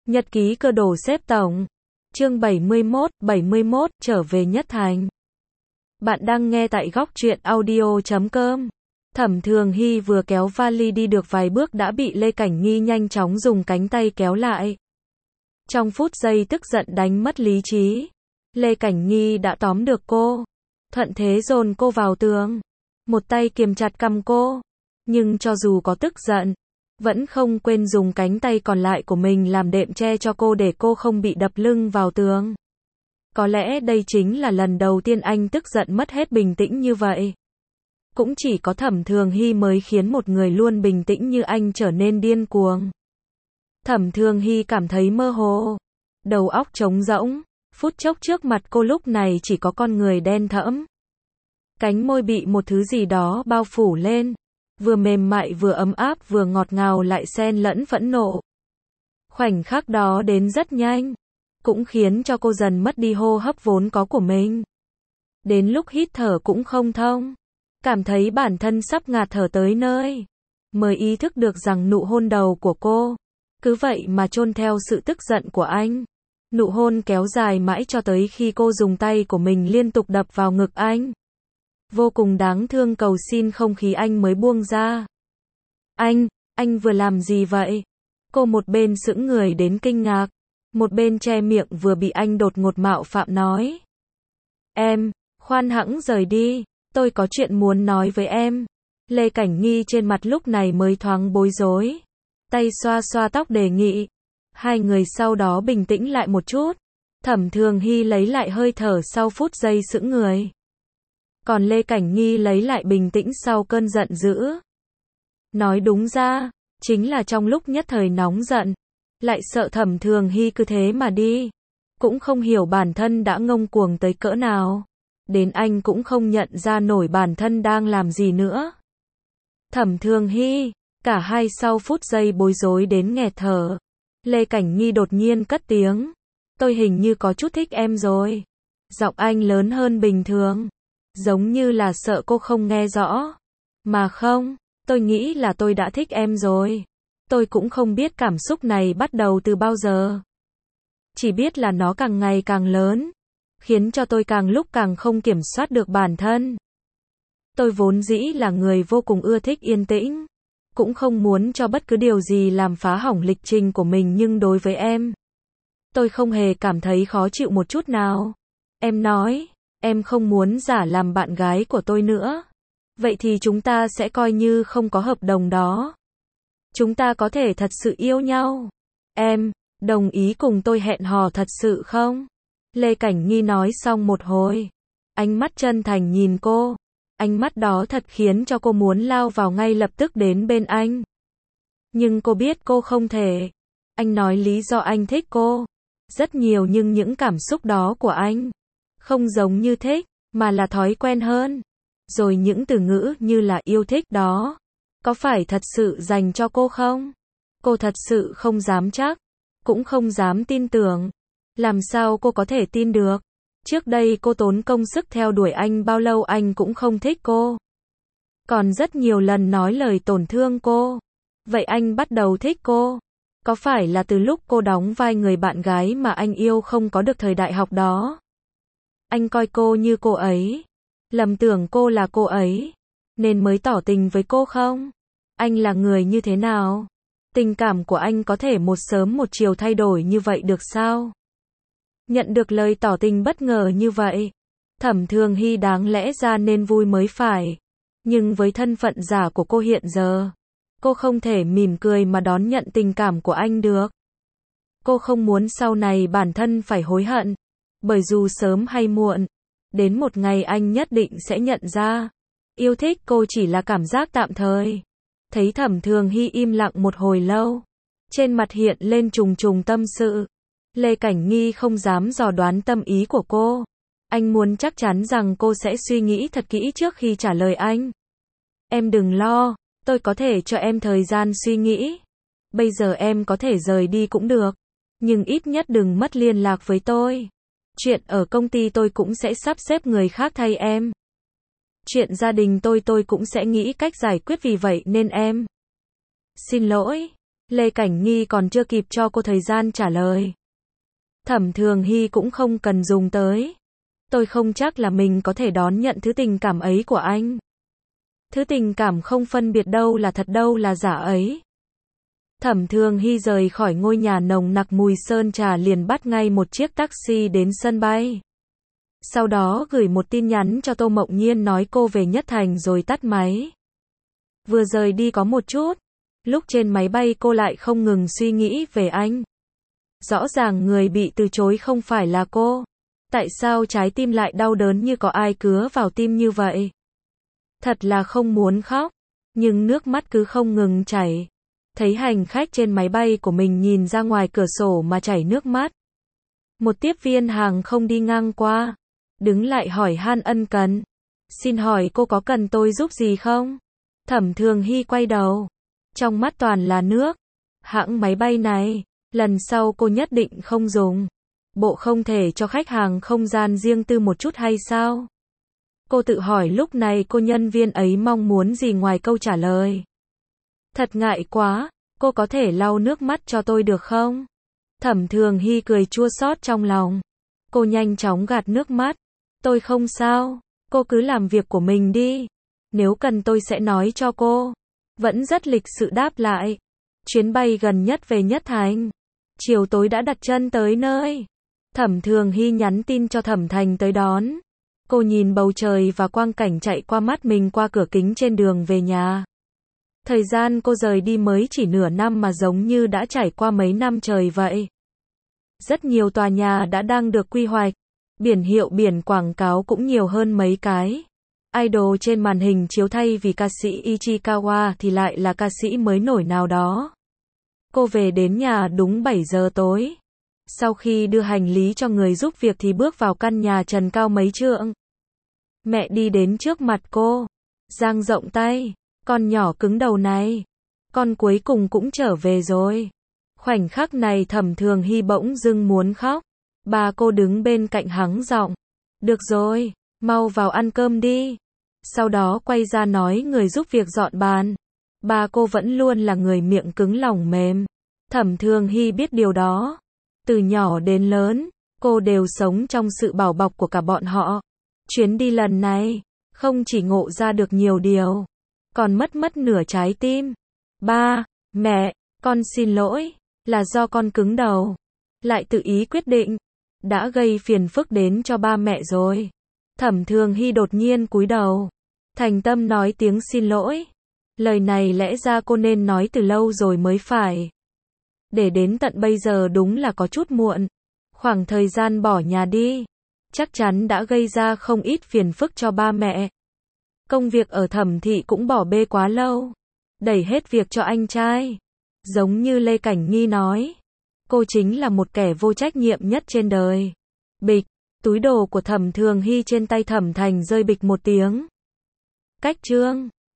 Nhật ký cơ đồ xếp tổng. Chương 71, trở về Nhất Thành. Bạn đang nghe tại góc truyện audio.com. Thẩm Thường Hy vừa kéo vali đi được vài bước đã bị Lê Cảnh Nghi nhanh chóng dùng cánh tay kéo lại. Trong phút giây tức giận đánh mất lý trí, Lê Cảnh Nghi đã tóm được cô, thuận thế dồn cô vào tường, một tay kiềm chặt cằm cô, nhưng cho dù có tức giận, vẫn không quên dùng cánh tay còn lại của mình làm đệm che cho cô để cô không bị đập lưng vào tường. Có lẽ đây chính là lần đầu tiên anh tức giận mất hết bình tĩnh như vậy. Cũng chỉ có Thẩm Thường Hy mới khiến một người luôn bình tĩnh như anh trở nên điên cuồng. Thẩm Thường Hy cảm thấy mơ hồ, đầu óc trống rỗng, phút chốc trước mặt cô lúc này chỉ có con người đen thẫm. Cánh môi bị một thứ gì đó bao phủ lên, vừa mềm mại vừa ấm áp vừa ngọt ngào lại xen lẫn phẫn nộ. Khoảnh khắc đó đến rất nhanh, cũng khiến cho cô dần mất đi hô hấp vốn có của mình. Đến lúc hít thở cũng không thông, cảm thấy bản thân sắp ngạt thở tới nơi, mới ý thức được rằng nụ hôn đầu của cô, cứ vậy mà chôn theo sự tức giận của anh. Nụ hôn kéo dài mãi cho tới khi cô dùng tay của mình liên tục đập vào ngực anh. Vô cùng đáng thương cầu xin không khí anh mới buông ra. Anh vừa làm gì vậy? Cô một bên sững người đến kinh ngạc, một bên che miệng vừa bị anh đột ngột mạo phạm nói. Em, khoan hẵng rời đi, tôi có chuyện muốn nói với em. Lê Cảnh Nghi trên mặt lúc này mới thoáng bối rối, tay xoa xoa tóc đề nghị. Hai người sau đó bình tĩnh lại một chút. Thẩm Thường Hy lấy lại hơi thở sau phút giây sững người. Còn Lê Cảnh Nghi lấy lại bình tĩnh sau cơn giận dữ. Nói đúng ra, chính là trong lúc nhất thời nóng giận, lại sợ Thẩm Thường Hy cứ thế mà đi. Cũng không hiểu bản thân đã ngông cuồng tới cỡ nào. Đến anh cũng không nhận ra nổi bản thân đang làm gì nữa. Thẩm Thường Hy, cả hai sau phút giây bối rối đến nghẹt thở. Lê Cảnh Nghi đột nhiên cất tiếng. Tôi hình như có chút thích em rồi. Giọng anh lớn hơn bình thường, giống như là sợ cô không nghe rõ. Mà không, tôi nghĩ là tôi đã thích em rồi. Tôi cũng không biết cảm xúc này bắt đầu từ bao giờ. Chỉ biết là nó càng ngày càng lớn, khiến cho tôi càng lúc càng không kiểm soát được bản thân. Tôi vốn dĩ là người vô cùng ưa thích yên tĩnh, cũng không muốn cho bất cứ điều gì làm phá hỏng lịch trình của mình, nhưng đối với em, tôi không hề cảm thấy khó chịu một chút nào. Em nói, em không muốn giả làm bạn gái của tôi nữa. Vậy thì chúng ta sẽ coi như không có hợp đồng đó. Chúng ta có thể thật sự yêu nhau. Em, đồng ý cùng tôi hẹn hò thật sự không? Lê Cảnh Nghi nói xong một hồi, ánh mắt chân thành nhìn cô. Ánh mắt đó thật khiến cho cô muốn lao vào ngay lập tức đến bên anh. Nhưng cô biết cô không thể. Anh nói lý do anh thích cô rất nhiều, nhưng những cảm xúc đó của anh không giống như thích, mà là thói quen hơn. Rồi những từ ngữ như là yêu thích đó, có phải thật sự dành cho cô không? Cô thật sự không dám chắc, cũng không dám tin tưởng. Làm sao cô có thể tin được? Trước đây cô tốn công sức theo đuổi anh bao lâu anh cũng không thích cô. Còn rất nhiều lần nói lời tổn thương cô. Vậy anh bắt đầu thích cô. Có phải là từ lúc cô đóng vai người bạn gái mà anh yêu không có được thời đại học đó? Anh coi cô như cô ấy, lầm tưởng cô là cô ấy, nên mới tỏ tình với cô không? Anh là người như thế nào? Tình cảm của anh có thể một sớm một chiều thay đổi như vậy được sao? Nhận được lời tỏ tình bất ngờ như vậy, Thẩm Thường Hy đáng lẽ ra nên vui mới phải. Nhưng với thân phận giả của cô hiện giờ, cô không thể mỉm cười mà đón nhận tình cảm của anh được. Cô không muốn sau này bản thân phải hối hận, bởi dù sớm hay muộn, đến một ngày anh nhất định sẽ nhận ra, yêu thích cô chỉ là cảm giác tạm thời. Thấy Thẩm Thường Hy im lặng một hồi lâu, trên mặt hiện lên trùng trùng tâm sự. Lê Cảnh Nghi không dám dò đoán tâm ý của cô. Anh muốn chắc chắn rằng cô sẽ suy nghĩ thật kỹ trước khi trả lời anh. Em đừng lo, tôi có thể cho em thời gian suy nghĩ. Bây giờ em có thể rời đi cũng được, nhưng ít nhất đừng mất liên lạc với tôi. Chuyện ở công ty tôi cũng sẽ sắp xếp người khác thay em. Chuyện gia đình tôi cũng sẽ nghĩ cách giải quyết, vì vậy nên em. Xin lỗi. Lê Cảnh Nghi còn chưa kịp cho cô thời gian trả lời. Thẩm Thường Hy cũng không cần dùng tới. Tôi không chắc là mình có thể đón nhận thứ tình cảm ấy của anh. Thứ tình cảm không phân biệt đâu là thật đâu là giả ấy. Thẩm Thường Hy rời khỏi ngôi nhà nồng nặc mùi sơn trà liền bắt ngay một chiếc taxi đến sân bay. Sau đó gửi một tin nhắn cho Tô Mộng Nhiên nói cô về Nhất Thành rồi tắt máy. Vừa rời đi có một chút, lúc trên máy bay cô lại không ngừng suy nghĩ về anh. Rõ ràng người bị từ chối không phải là cô. Tại sao trái tim lại đau đớn như có ai cứa vào tim như vậy? Thật là không muốn khóc, nhưng nước mắt cứ không ngừng chảy. Thấy hành khách trên máy bay của mình nhìn ra ngoài cửa sổ mà chảy nước mắt. Một tiếp viên hàng không đi ngang qua, đứng lại hỏi han ân cần. Xin hỏi cô có cần tôi giúp gì không? Thẩm Thường Hy quay đầu, trong mắt toàn là nước. Hãng máy bay này, lần sau cô nhất định không dùng. Bộ không thể cho khách hàng không gian riêng tư một chút hay sao? Cô tự hỏi lúc này cô nhân viên ấy mong muốn gì ngoài câu trả lời. Thật ngại quá, cô có thể lau nước mắt cho tôi được không? Thẩm Thường Hy cười chua xót trong lòng. Cô nhanh chóng gạt nước mắt. Tôi không sao, cô cứ làm việc của mình đi. Nếu cần tôi sẽ nói cho cô. Vẫn rất lịch sự đáp lại. Chuyến bay gần nhất về Nhất Thành. Chiều tối đã đặt chân tới nơi. Thẩm Thường Hy nhắn tin cho Thẩm Thành tới đón. Cô nhìn bầu trời và quang cảnh chạy qua mắt mình qua cửa kính trên đường về nhà. Thời gian cô rời đi mới chỉ nửa năm mà giống như đã trải qua mấy năm trời vậy. Rất nhiều tòa nhà đã đang được quy hoạch. Biển hiệu biển quảng cáo cũng nhiều hơn mấy cái. Idol trên màn hình chiếu thay vì ca sĩ Ichikawa thì lại là ca sĩ mới nổi nào đó. Cô về đến nhà đúng 7 giờ tối. Sau khi đưa hành lý cho người giúp việc thì bước vào căn nhà trần cao mấy trượng. Mẹ đi đến trước mặt cô, dang rộng tay. Con nhỏ cứng đầu này, con cuối cùng cũng trở về rồi. Khoảnh khắc này Thẩm Thường Hy bỗng dưng muốn khóc. Bà cô đứng bên cạnh hắng giọng. Được rồi, mau vào ăn cơm đi. Sau đó quay ra nói người giúp việc dọn bàn. Bà cô vẫn luôn là người miệng cứng lòng mềm. Thẩm Thường Hy biết điều đó. Từ nhỏ đến lớn, cô đều sống trong sự bảo bọc của cả bọn họ. Chuyến đi lần này, không chỉ ngộ ra được nhiều điều, còn mất nửa trái tim. Ba, mẹ, con xin lỗi, là do con cứng đầu. Lại tự ý quyết định, đã gây phiền phức đến cho ba mẹ rồi. Thẩm Thường Hy đột nhiên cúi đầu, thành tâm nói tiếng xin lỗi. Lời này lẽ ra cô nên nói từ lâu rồi mới phải. Để đến tận bây giờ đúng là có chút muộn. Khoảng thời gian bỏ nhà đi, chắc chắn đã gây ra không ít phiền phức cho ba mẹ. Công việc ở Thẩm thị cũng bỏ bê quá lâu, đẩy hết việc cho anh trai. Giống như Lê Cảnh Nghi nói, cô chính là một kẻ vô trách nhiệm nhất trên đời. Bịch, túi đồ của Thẩm Thường Hy trên tay Thẩm Thành rơi bịch một tiếng. Cách chương